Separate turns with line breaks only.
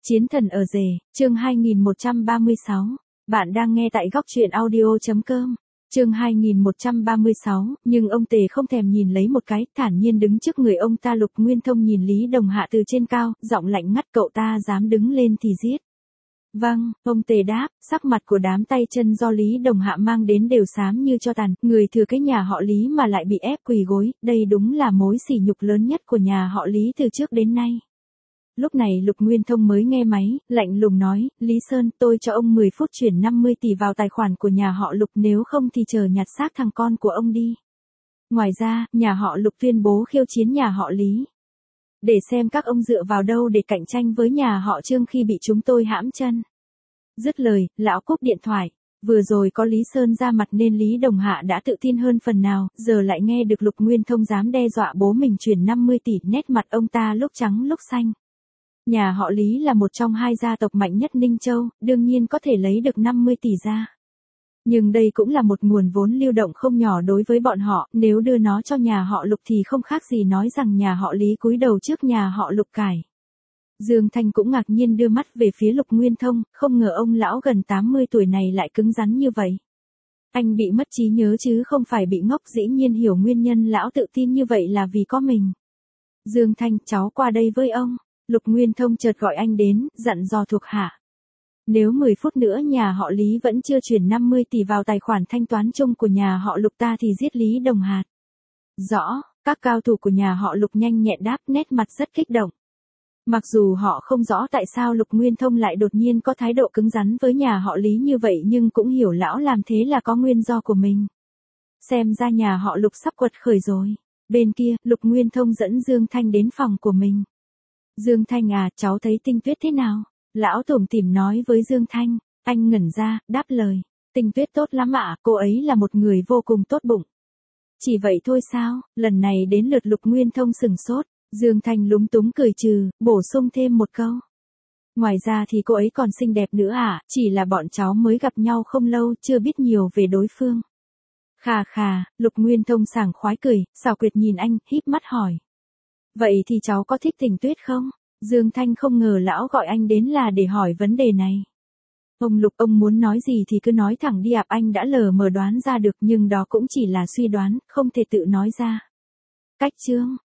Chiến thần ở rể, chương 2136. Bạn đang nghe tại góc truyện audio.com. Chương 2136, nhưng ông Tề không thèm nhìn lấy một cái, thản nhiên đứng trước người ông ta. Lục Nguyên Thông nhìn Lý Đồng Hạ từ trên cao, giọng lạnh ngắt, cậu ta dám đứng lên thì giết. Vâng, ông Tề đáp, sắc mặt của đám tay chân do Lý Đồng Hạ mang đến đều xám như tro tàn, người thừa cái nhà họ Lý mà lại bị ép quỳ gối, đây đúng là mối sỉ nhục lớn nhất của nhà họ Lý từ trước đến nay. Lúc này Lục Nguyên Thông mới nghe máy, lạnh lùng nói, Lý Sơn, tôi cho ông 10 phút chuyển 50 tỷ vào tài khoản của nhà họ Lục, nếu không thì chờ nhặt xác thằng con của ông đi. Ngoài ra, nhà họ Lục tuyên bố khiêu chiến nhà họ Lý. Để xem các ông dựa vào đâu để cạnh tranh với nhà họ Trương khi bị chúng tôi hãm chân. Dứt lời, lão cúp điện thoại. Vừa rồi có Lý Sơn ra mặt nên Lý Đồng Hạ đã tự tin hơn phần nào, giờ lại nghe được Lục Nguyên Thông dám đe dọa bố mình chuyển 50 tỷ, nét mặt ông ta lúc trắng lúc xanh. Nhà họ Lý là một trong hai gia tộc mạnh nhất Ninh Châu, đương nhiên có thể lấy được 50 tỷ ra. Nhưng đây cũng là một nguồn vốn lưu động không nhỏ đối với bọn họ, nếu đưa nó cho nhà họ Lục thì không khác gì nói rằng nhà họ Lý cúi đầu trước nhà họ Lục cải. Dương Thanh cũng ngạc nhiên đưa mắt về phía Lục Nguyên Thông, không ngờ ông lão gần 80 tuổi này lại cứng rắn như vậy. Anh bị mất trí nhớ chứ không phải bị ngốc, dĩ nhiên hiểu nguyên nhân lão tự tin như vậy là vì có mình. Dương Thanh, cháu qua đây với ông. Lục Nguyên Thông chợt gọi anh đến, dặn dò thuộc hạ. Nếu 10 phút nữa nhà họ Lý vẫn chưa chuyển 50 tỷ vào tài khoản thanh toán chung của nhà họ Lục ta thì giết Lý Đồng Hạt. Rõ, các cao thủ của nhà họ Lục nhanh nhẹn đáp, nét mặt rất kích động. Mặc dù họ không rõ tại sao Lục Nguyên Thông lại đột nhiên có thái độ cứng rắn với nhà họ Lý như vậy, nhưng cũng hiểu lão làm thế là có nguyên do của mình. Xem ra nhà họ Lục sắp quật khởi rồi. Bên kia, Lục Nguyên Thông dẫn Dương Thanh đến phòng của mình. Dương Thanh à, cháu thấy Tinh Tuyết thế nào? Lão tủm tỉm nói với Dương Thanh. Anh ngẩn ra, đáp lời. Tinh Tuyết tốt lắm ạ, cô ấy là một người vô cùng tốt bụng. Chỉ vậy thôi sao? Lần này đến lượt Lục Nguyên Thông sừng sốt. Dương Thanh lúng túng cười trừ, bổ sung thêm một câu. Ngoài ra thì cô ấy còn xinh đẹp nữa à, chỉ là bọn cháu mới gặp nhau không lâu, chưa biết nhiều về đối phương. Khà khà, Lục Nguyên Thông sảng khoái cười, xảo quyệt nhìn anh, híp mắt hỏi. Vậy thì cháu có thích Tình Tuyết không? Dương Thanh không ngờ lão gọi anh đến là để hỏi vấn đề này. Ông Lục, ông muốn nói gì thì cứ nói thẳng đi ạ, anh đã lờ mờ đoán ra được, nhưng đó cũng chỉ là suy đoán, không thể tự nói ra. Cách chương,